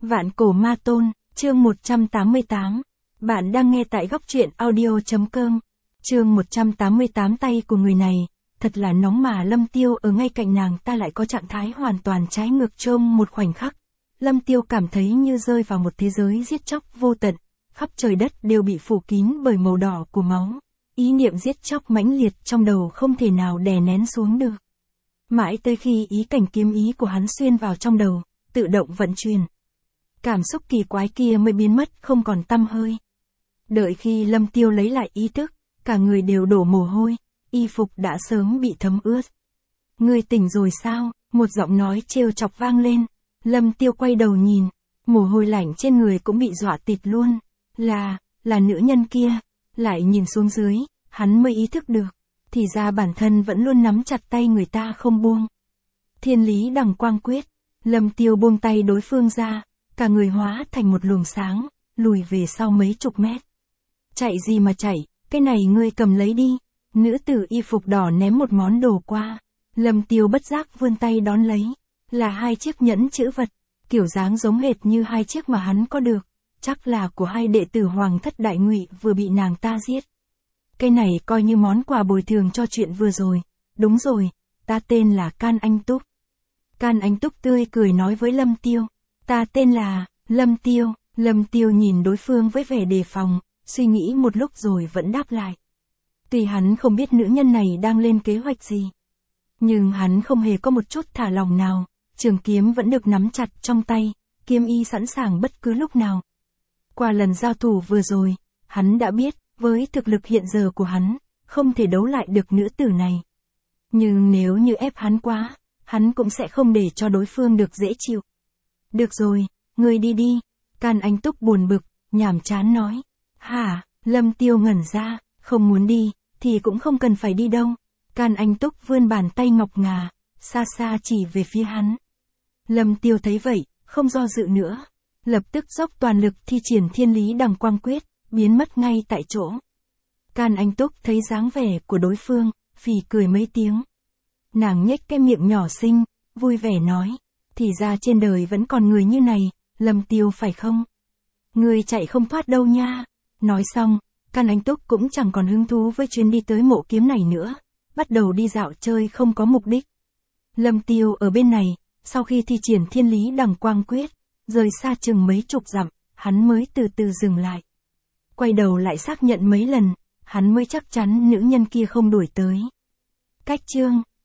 Vạn cổ ma tôn, chương 188. Bạn đang nghe tại góc truyện audio.com. Chương 188 tay của người này, thật là nóng mà Lâm Tiêu ở ngay cạnh nàng ta lại có trạng thái hoàn toàn trái ngược trong một khoảnh khắc. Lâm Tiêu cảm thấy như rơi vào một thế giới giết chóc vô tận, khắp trời đất đều bị phủ kín bởi màu đỏ của máu. Ý niệm giết chóc mãnh liệt trong đầu không thể nào đè nén xuống được. Mãi tới khi ý cảnh kiếm ý của hắn xuyên vào trong đầu, tự động vận chuyển. Cảm xúc kỳ quái kia mới biến mất không còn tăm hơi. Đợi khi Lâm Tiêu lấy lại ý thức, cả người đều đổ mồ hôi, y phục đã sớm bị thấm ướt. Ngươi tỉnh rồi sao? Một giọng nói trêu chọc vang lên. Lâm Tiêu quay đầu nhìn, mồ hôi lạnh trên người cũng bị dọa tịt luôn. Là nữ nhân kia. Lại nhìn xuống dưới, hắn mới ý thức được. Thì ra bản thân vẫn luôn nắm chặt tay người ta không buông. Thiên lý đằng quang quyết. Lâm Tiêu buông tay đối phương ra, cả người hóa thành một luồng sáng, lùi về sau mấy chục mét. Chạy gì mà chạy, cái này ngươi cầm lấy đi. Nữ tử y phục đỏ ném một món đồ qua. Lâm Tiêu bất giác vươn tay đón lấy. Là hai chiếc nhẫn chữ vật, kiểu dáng giống hệt như hai chiếc mà hắn có được. Chắc là của hai đệ tử Hoàng thất Đại Ngụy vừa bị nàng ta giết. Cái này coi như món quà bồi thường cho chuyện vừa rồi. Đúng rồi, ta tên là Can Anh Túc. Can Anh Túc tươi cười nói với Lâm Tiêu. Ta tên là Lâm Tiêu. Lâm Tiêu nhìn đối phương với vẻ đề phòng, suy nghĩ một lúc rồi vẫn đáp lại. Tuy hắn không biết nữ nhân này đang lên kế hoạch gì, nhưng hắn không hề có một chút thả lỏng nào. Trường kiếm vẫn được nắm chặt trong tay, kiếm y sẵn sàng bất cứ lúc nào. Qua lần giao thủ vừa rồi, hắn đã biết, với thực lực hiện giờ của hắn, không thể đấu lại được nữ tử này. Nhưng nếu như ép hắn quá, hắn cũng sẽ không để cho đối phương được dễ chịu. Được rồi, ngươi đi đi. Can Anh Túc buồn bực, nhàm chán nói. Hả? Lâm Tiêu ngẩn ra, không muốn đi, thì cũng không cần phải đi đâu. Can Anh Túc vươn bàn tay ngọc ngà, xa xa chỉ về phía hắn. Lâm Tiêu thấy vậy, không do dự nữa. Lập tức dốc toàn lực thi triển thiên lý đằng quang quyết, biến mất ngay tại chỗ. Can Anh Túc thấy dáng vẻ của đối phương, phì cười mấy tiếng. Nàng nhếch cái miệng nhỏ xinh, vui vẻ nói. Thì ra trên đời vẫn còn người như này, Lâm Tiêu phải không? Người chạy không thoát đâu nha. Nói xong, Can Anh Túc cũng chẳng còn hứng thú với chuyến đi tới mộ kiếm này nữa. Bắt đầu đi dạo chơi không có mục đích. Lâm Tiêu ở bên này, sau khi thi triển thiên lý đằng quang quyết, rời xa chừng mấy chục dặm, hắn mới từ từ dừng lại. Quay đầu lại xác nhận mấy lần, hắn mới chắc chắn nữ nhân kia không đuổi tới. Cách chương